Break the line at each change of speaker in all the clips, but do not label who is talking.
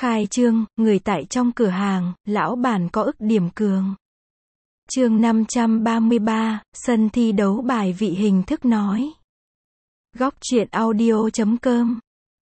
Khai trương, người tại trong cửa hàng, lão bản có ức điểm cường. Chương 533, sân thi đấu bài vị hình thức nói. Góc truyện audio.com.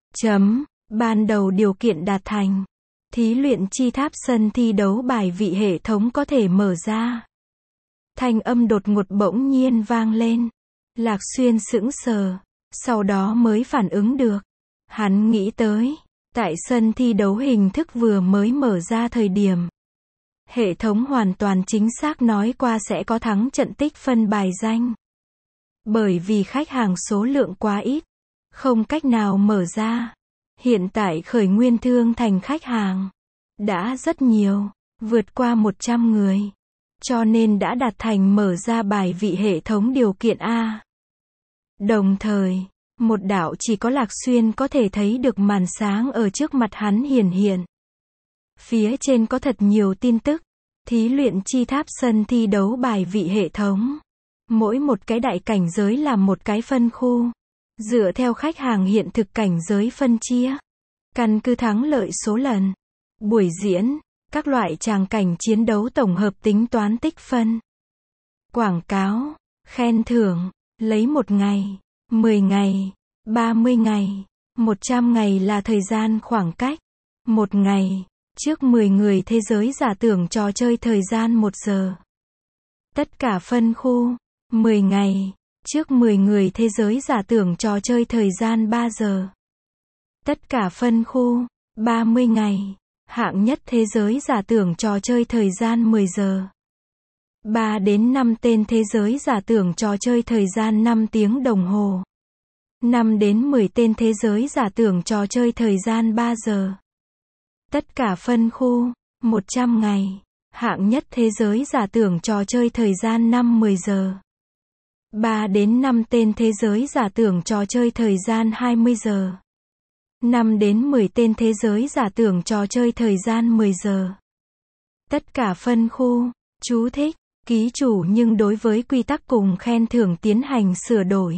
Ban đầu điều kiện đạt thành. Thí luyện chi tháp sân thi đấu bài vị hệ thống có thể mở ra. Thanh âm đột ngột bỗng nhiên vang lên. Lạc Xuyên sững sờ, sau đó mới phản ứng được. Hắn nghĩ tới, tại sân thi đấu hình thức vừa mới mở ra thời điểm, hệ thống hoàn toàn chính xác nói qua sẽ có thắng trận tích phân bài danh. Bởi vì khách hàng số lượng quá ít, không cách nào mở ra. Hiện tại Khởi Nguyên Thương Thành khách hàng đã rất nhiều, vượt qua 100 người. Cho nên đã đạt thành mở ra bài vị hệ thống điều kiện A. Đồng thời, một đạo chỉ có Lạc Xuyên có thể thấy được màn sáng ở trước mặt hắn hiển hiện. Phía trên có thật nhiều tin tức. Thí luyện chi tháp sân thi đấu bài vị hệ thống. Mỗi một cái đại cảnh giới là một cái phân khu. Dựa theo khách hàng hiện thực cảnh giới phân chia. Căn cứ thắng lợi số lần. Buổi diễn, các loại tràng cảnh chiến đấu tổng hợp tính toán tích phân. Quảng cáo, khen thưởng, lấy 1 ngày, 10 ngày, 30 ngày, 100 ngày là thời gian khoảng cách. 1 ngày, trước 10 người thế giới giả tưởng trò chơi thời gian 1 giờ. Tất cả phân khu, 10 ngày, trước 10 người thế giới giả tưởng trò chơi thời gian 3 giờ. Tất cả phân khu, 30 ngày, hạng nhất thế giới giả tưởng trò chơi thời gian 10 giờ. 3 đến 5 tên thế giới giả tưởng trò chơi thời gian 5 tiếng đồng hồ. 5 đến 10 tên thế giới giả tưởng trò chơi thời gian 3 giờ. Tất cả phân khu, 100 ngày, hạng nhất thế giới giả tưởng trò chơi thời gian 5-10 giờ. 3 đến 5 tên thế giới giả tưởng trò chơi thời gian 20 giờ. 5 đến 10 tên thế giới giả tưởng trò chơi thời gian 10 giờ. Tất cả phân khu, chú thích, ký chủ nhưng đối với quy tắc cùng khen thưởng tiến hành sửa đổi.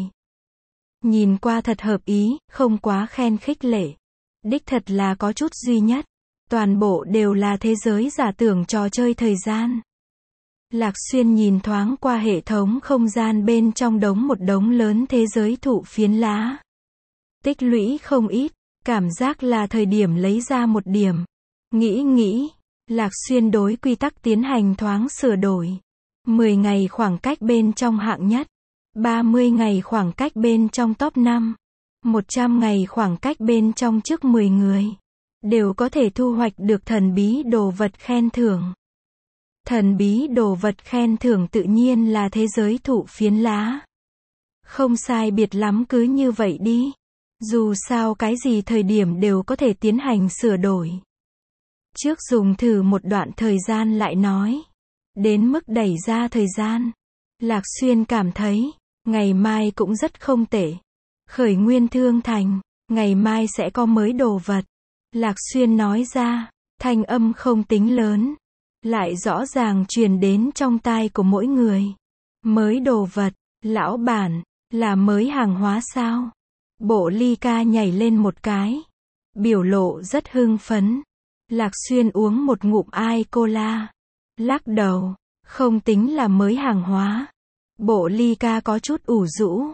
Nhìn qua thật hợp ý, không quá khen khích lệ. Đích thật là có chút duy nhất. Toàn bộ đều là thế giới giả tưởng trò chơi thời gian. Lạc Xuyên nhìn thoáng qua hệ thống không gian bên trong một đống lớn thế giới thụ phiến lá. Tích lũy không ít, cảm giác là thời điểm lấy ra một điểm. Nghĩ, Lạc Xuyên đối quy tắc tiến hành thoáng sửa đổi. 10 ngày khoảng cách bên trong hạng nhất. 30 ngày khoảng cách bên trong top 5. 100 ngày khoảng cách bên trong trước 10 người. Đều có thể thu hoạch được thần bí đồ vật khen thưởng. Thần bí đồ vật khen thưởng tự nhiên là thế giới thụ phiến lá. Không sai biệt lắm cứ như vậy đi. Dù sao cái gì thời điểm đều có thể tiến hành sửa đổi. Trước dùng thử một đoạn thời gian lại nói. Đến mức đẩy ra thời gian. Lạc Xuyên cảm thấy, ngày mai cũng rất không tệ. Khởi Nguyên Thương Thành, ngày mai sẽ có mới đồ vật. Lạc Xuyên nói ra, thanh âm không tính lớn. Lại rõ ràng truyền đến trong tai của mỗi người. Mới đồ vật, lão bản, là mới hàng hóa sao? Bộ ly ca nhảy lên một cái. Biểu lộ rất hưng phấn. Lạc Xuyên uống một ngụm ai cola. Lắc đầu, không tính là mới hàng hóa. Bộ ly ca có chút ủ rũ.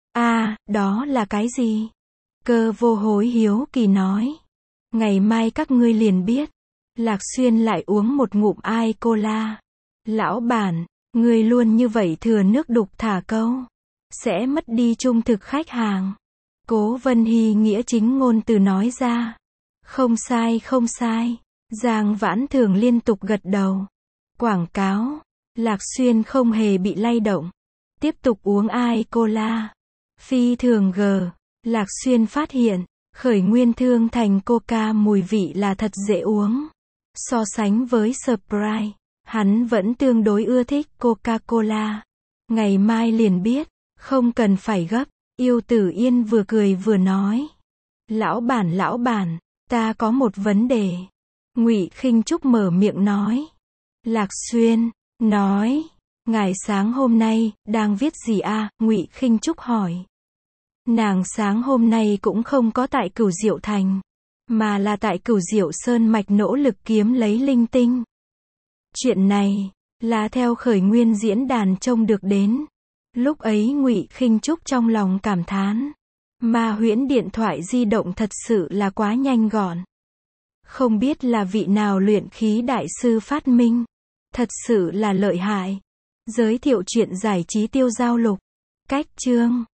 Đó là cái gì? Cơ vô hối hiếu kỳ nói. Ngày mai các ngươi liền biết. Lạc Xuyên lại uống một ngụm ai cola. Lão bản, ngươi luôn như vậy thừa nước đục thả câu. Sẽ mất đi trung thực khách hàng. Cố Vân Hy nghĩa chính ngôn từ nói ra. Không sai. Giang Vãn Thường liên tục gật đầu. Quảng cáo. Lạc Xuyên không hề bị lay động. Tiếp tục uống ai cola. Phi thường gờ. Lạc Xuyên phát hiện, Khởi Nguyên Thương Thành Coca mùi vị là thật dễ uống. So sánh với Sprite, hắn vẫn tương đối ưa thích Coca-Cola. Ngày mai liền biết, không cần phải gấp. Yêu Tử Yên vừa cười vừa nói. Lão bản, ta có một vấn đề. Ngụy Khinh Trúc mở miệng nói. Lạc Xuyên, nói. Ngài sáng hôm nay, đang viết gì Ngụy Khinh Trúc hỏi. Nàng sáng hôm nay cũng không có tại Cửu Diệu Thành. mà là tại Cửu Diệu Sơn mạch nỗ lực kiếm lấy linh tinh. Chuyện này là theo khởi nguyên diễn đàn trông được đến. Lúc ấy Ngụy Khinh Trúc trong lòng cảm thán, Ma Huyễn điện thoại di động thật sự là quá nhanh gọn. Không biết là vị nào luyện khí đại sư phát minh, thật sự là lợi hại. Giới thiệu chuyện giải trí Tiêu Giao Lục. Cách chương